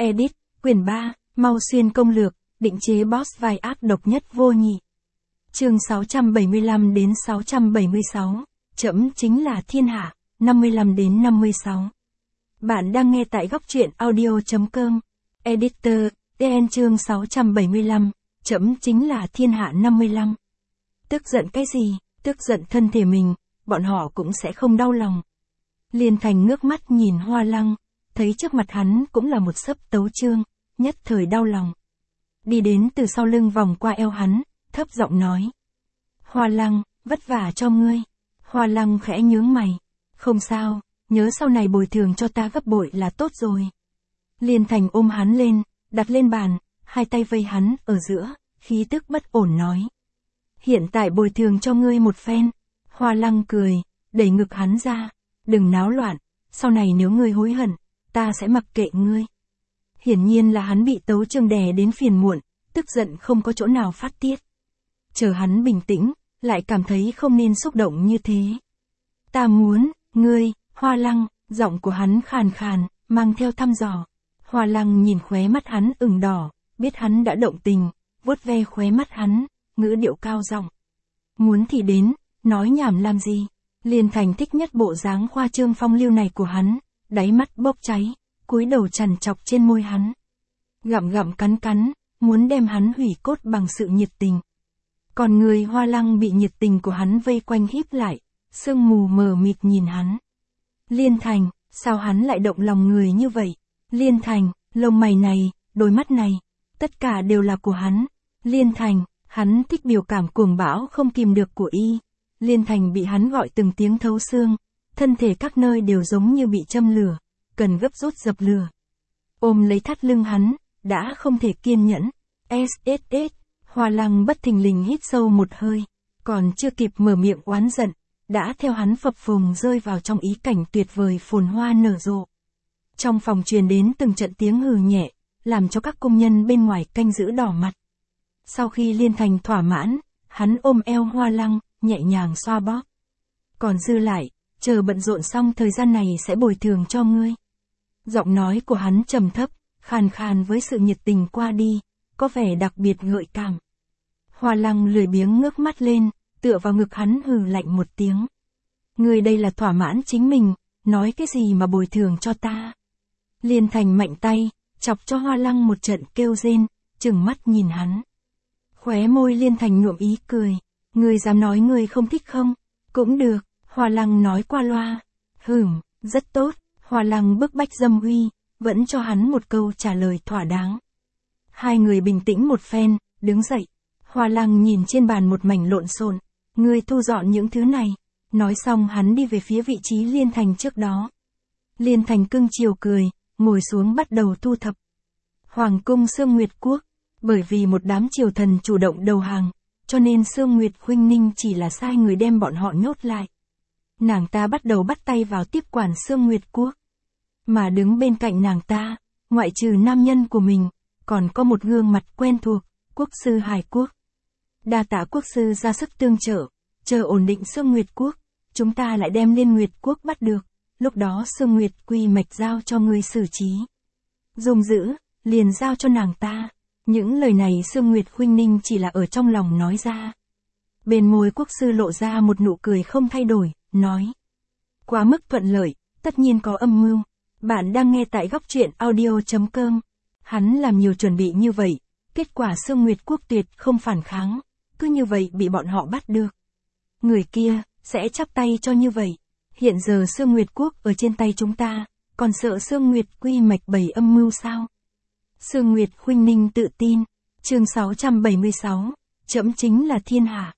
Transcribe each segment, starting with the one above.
Edit, quyển 3, Mau Xuyên công lược, định chế boss vai ác độc nhất vô nhị. Chương 675 đến 676, Trẫm chính là thiên hạ, 55 đến 56. Bạn đang nghe tại góc truyện audio.com. Editor, TN chương 675, Trẫm chính là thiên hạ 55. Tức giận cái gì, tức giận thân thể mình, bọn họ cũng sẽ không đau lòng. Liên Thành ngước mắt nhìn Hoa Lăng, thấy trước mặt hắn cũng là một sấp tấu chương, nhất thời đau lòng. Đi đến từ sau lưng vòng qua eo hắn, thấp giọng nói. Hoa Lăng, vất vả cho ngươi. Hoa Lăng khẽ nhướng mày. Không sao, nhớ sau này bồi thường cho ta gấp bội là tốt rồi. Liên Thành ôm hắn lên, đặt lên bàn, hai tay vây hắn ở giữa, khí tức bất ổn nói. Hiện tại bồi thường cho ngươi một phen. Hoa Lăng cười, đẩy ngực hắn ra. Đừng náo loạn, sau này nếu ngươi hối hận, ta sẽ mặc kệ ngươi. Hiển nhiên là hắn bị tấu chương đè đến phiền muộn, tức giận không có chỗ nào phát tiết. Chờ hắn bình tĩnh, lại cảm thấy không nên xúc động như thế. Ta muốn, ngươi, Hoa Lăng, giọng của hắn khàn khàn, mang theo thăm dò. Hoa Lăng nhìn khóe mắt hắn ửng đỏ, biết hắn đã động tình, vuốt ve khóe mắt hắn, ngữ điệu cao giọng. Muốn thì đến, nói nhảm làm gì? Liên Thành thích nhất bộ dáng khoa trương phong lưu này của hắn, đáy mắt bốc cháy, cúi đầu chằn chọc trên môi hắn. Gặm gặm cắn cắn, muốn đem hắn hủy cốt bằng sự nhiệt tình. Còn người Hoa Lăng bị nhiệt tình của hắn vây quanh híp lại, sương mù mờ mịt nhìn hắn. Liên Thành, sao hắn lại động lòng người như vậy? Liên Thành, lông mày này, đôi mắt này, tất cả đều là của hắn. Liên Thành, hắn thích biểu cảm cuồng bão không kìm được của y. Liên Thành bị hắn gọi từng tiếng thấu xương, thân thể các nơi đều giống như bị châm lửa, cần gấp rút dập lửa. Ôm lấy thắt lưng hắn, đã không thể kiên nhẫn. SSS, Hoa Lăng bất thình lình hít sâu một hơi, còn chưa kịp mở miệng oán giận, đã theo hắn phập phồng rơi vào trong ý cảnh tuyệt vời phồn hoa nở rộ. Trong phòng truyền đến từng trận tiếng hừ nhẹ, làm cho các công nhân bên ngoài canh giữ đỏ mặt. Sau khi Liên Thành thỏa mãn, hắn ôm eo Hoa Lăng, nhẹ nhàng xoa bóp. Còn dư lại, chờ bận rộn xong thời gian này sẽ bồi thường cho ngươi. Giọng nói của hắn trầm thấp, khàn khàn với sự nhiệt tình qua đi, có vẻ đặc biệt gợi cảm. Hoa Lăng lười biếng ngước mắt lên, tựa vào ngực hắn hừ lạnh một tiếng. Ngươi đây là thỏa mãn chính mình, nói cái gì mà bồi thường cho ta. Liên Thành mạnh tay, chọc cho Hoa Lăng một trận kêu rên, trừng mắt nhìn hắn. Khóe môi Liên Thành nhuộm ý cười. Ngươi dám nói ngươi không thích không? Cũng được, Hoa Lăng nói qua loa. Rất tốt, Hoa Lăng bức bách dâm uy, vẫn cho hắn một câu trả lời thỏa đáng. Hai người bình tĩnh một phen, đứng dậy. Hoa Lăng nhìn trên bàn một mảnh lộn xộn. Ngươi thu dọn những thứ này. Nói xong hắn đi về phía vị trí Liên Thành trước đó. Liên Thành cưng chiều cười, ngồi xuống bắt đầu thu thập. Hoàng cung Sương Nguyệt Quốc, bởi vì một đám triều thần chủ động đầu hàng, cho nên Sương Nguyệt Khuynh Ninh chỉ là sai người đem bọn họ nhốt lại. Nàng ta bắt đầu bắt tay vào tiếp quản Sương Nguyệt Quốc. Mà đứng bên cạnh nàng ta, ngoại trừ nam nhân của mình, còn có một gương mặt quen thuộc, quốc sư Hải Quốc. Đa tạ quốc sư ra sức tương trợ, chờ ổn định Sương Nguyệt Quốc, chúng ta lại đem Liên Nguyệt Quốc bắt được, lúc đó Sương Nguyệt Quy Mạch giao cho ngươi xử trí. Dùng giữ, liền giao cho nàng ta. Những lời này Sương Nguyệt Khuynh Ninh chỉ là ở trong lòng nói ra. Bên môi quốc sư lộ ra một nụ cười không thay đổi, nói. Quá mức thuận lợi, tất nhiên có âm mưu. Bạn đang nghe tại góc truyện audio.com. Hắn làm nhiều chuẩn bị như vậy, kết quả Sương Nguyệt Quốc tuyệt không phản kháng, cứ như vậy bị bọn họ bắt được. Người kia, sẽ chắp tay cho như vậy. Hiện giờ Sương Nguyệt Quốc ở trên tay chúng ta, còn sợ Sương Nguyệt Quy Mạch bày âm mưu sao? Sương Nguyệt Khuynh Ninh tự tin. Chương 676, Trẫm chính là thiên hạ.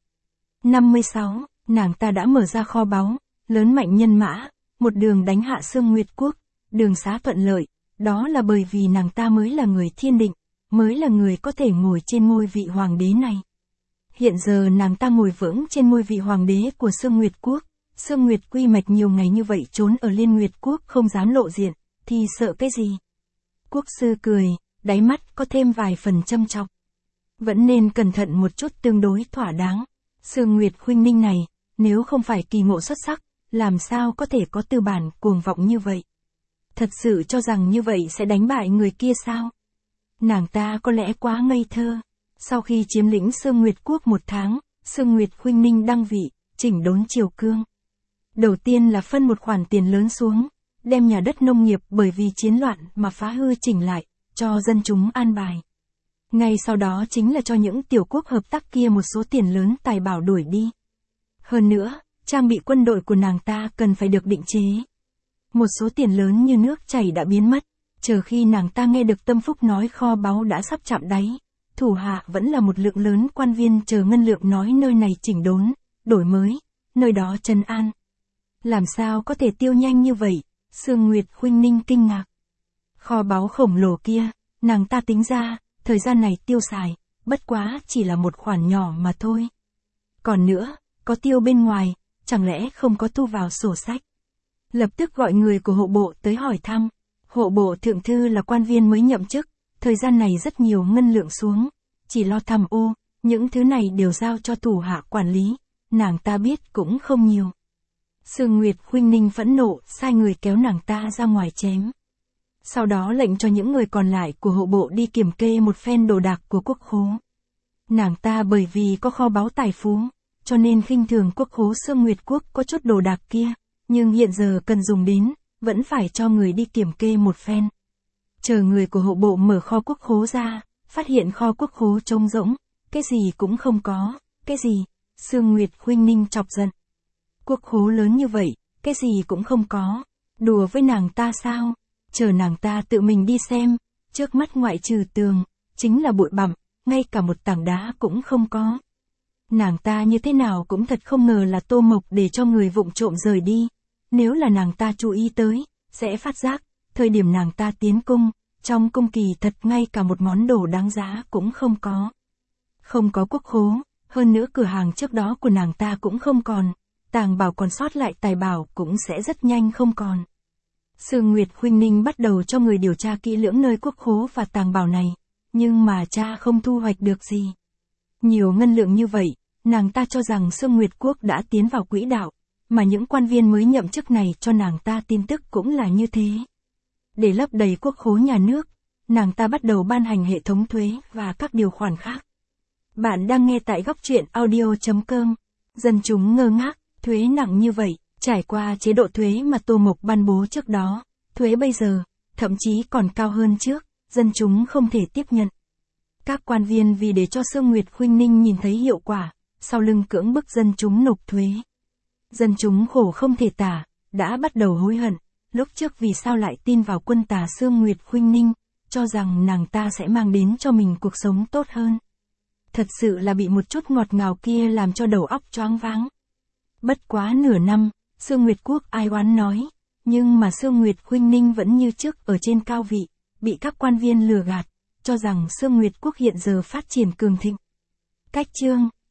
56, nàng ta đã mở ra kho báu, lớn mạnh nhân mã, một đường đánh hạ Sương Nguyệt Quốc, đường xá thuận lợi, đó là bởi vì nàng ta mới là người thiên định, mới là người có thể ngồi trên ngôi vị hoàng đế này. Hiện giờ nàng ta ngồi vững trên ngôi vị hoàng đế của Sương Nguyệt Quốc, Sương Nguyệt Quy Mạch nhiều ngày như vậy trốn ở Liên Nguyệt Quốc không dám lộ diện, thì sợ cái gì? Quốc sư cười, đáy mắt có thêm vài phần châm chọc. Vẫn nên cẩn thận một chút tương đối thỏa đáng. Sương Nguyệt Khuynh Ninh này, nếu không phải kỳ ngộ xuất sắc, làm sao có thể có tư bản cuồng vọng như vậy? Thật sự cho rằng như vậy sẽ đánh bại người kia sao? Nàng ta có lẽ quá ngây thơ. Sau khi chiếm lĩnh Sương Nguyệt Quốc 1 tháng, Sương Nguyệt Khuynh Ninh đăng vị, chỉnh đốn triều cương. Đầu tiên là phân một khoản tiền lớn xuống, đem nhà đất nông nghiệp bởi vì chiến loạn mà phá hư chỉnh lại, cho dân chúng an bài. Ngay sau đó chính là cho những tiểu quốc hợp tác kia một số tiền lớn tài bảo đuổi đi. Hơn nữa, trang bị quân đội của nàng ta cần phải được định chế. Một số tiền lớn như nước chảy đã biến mất, chờ khi nàng ta nghe được Tâm Phúc nói kho báu đã sắp chạm đáy. Thủ hạ vẫn là một lượng lớn quan viên chờ ngân lượng nói nơi này chỉnh đốn, đổi mới, nơi đó trấn an. Làm sao có thể tiêu nhanh như vậy? Sương Nguyệt Khuynh Ninh kinh ngạc. Kho báu khổng lồ kia, nàng ta tính ra, thời gian này tiêu xài, bất quá chỉ là một khoản nhỏ mà thôi. Còn nữa, có tiêu bên ngoài, chẳng lẽ không có thu vào sổ sách? Lập tức gọi người của hộ bộ tới hỏi thăm. Hộ bộ thượng thư là quan viên mới nhậm chức, thời gian này rất nhiều ngân lượng xuống, chỉ lo tham ô, những thứ này đều giao cho thủ hạ quản lý, nàng ta biết cũng không nhiều. Sương Nguyệt Khuynh Ninh phẫn nộ, sai người kéo nàng ta ra ngoài chém. Sau đó lệnh cho những người còn lại của hộ bộ đi kiểm kê một phen đồ đạc của quốc khố. Nàng ta bởi vì có kho báu tài phú, cho nên khinh thường quốc khố Sương Nguyệt Quốc có chút đồ đạc kia, nhưng hiện giờ cần dùng đến, vẫn phải cho người đi kiểm kê một phen. Chờ người của hộ bộ mở kho quốc khố ra, phát hiện kho quốc khố trống rỗng, cái gì cũng không có. Cái gì? Sương Nguyệt Khuynh Ninh chọc giận. Quốc khố lớn như vậy, cái gì cũng không có. Đùa với nàng ta sao? Chờ nàng ta tự mình đi xem, trước mắt ngoại trừ tường, chính là bụi bặm, ngay cả một tảng đá cũng không có. Nàng ta như thế nào cũng thật không ngờ là Tô Mộc để cho người vụng trộm rời đi. Nếu là nàng ta chú ý tới, sẽ phát giác, thời điểm nàng ta tiến cung, trong cung kỳ thật ngay cả một món đồ đáng giá cũng không có. Không có quốc khố, hơn nữa cửa hàng trước đó của nàng ta cũng không còn, tàng bảo còn sót lại tài bảo cũng sẽ rất nhanh không còn. Sương Nguyệt Khuynh Ninh bắt đầu cho người điều tra kỹ lưỡng nơi quốc khố và tàng bảo này, nhưng mà cha không thu hoạch được gì. Nhiều ngân lượng như vậy, nàng ta cho rằng Sương Nguyệt Quốc đã tiến vào quỹ đạo, mà những quan viên mới nhậm chức này cho nàng ta tin tức cũng là như thế. Để lấp đầy quốc khố nhà nước, nàng ta bắt đầu ban hành hệ thống thuế và các điều khoản khác. Bạn đang nghe tại góc truyện audio.com. Dân chúng ngơ ngác, thuế nặng như vậy, trải qua chế độ thuế mà Tô Mộc ban bố trước đó, thuế bây giờ, thậm chí còn cao hơn trước, dân chúng không thể tiếp nhận. Các quan viên vì để cho Sương Nguyệt Khuynh Ninh nhìn thấy hiệu quả, sau lưng cưỡng bức dân chúng nộp thuế. Dân chúng khổ không thể tả, đã bắt đầu hối hận, lúc trước vì sao lại tin vào quân tà Sương Nguyệt Khuynh Ninh, cho rằng nàng ta sẽ mang đến cho mình cuộc sống tốt hơn. Thật sự là bị một chút ngọt ngào kia làm cho đầu óc choáng váng. Bất quá nửa năm, Sương Nguyệt Quốc ai oán nói, nhưng mà Sương Nguyệt Khuynh Ninh vẫn như trước ở trên cao vị, bị các quan viên lừa gạt, cho rằng Sương Nguyệt Quốc hiện giờ phát triển cường thịnh. Cách chương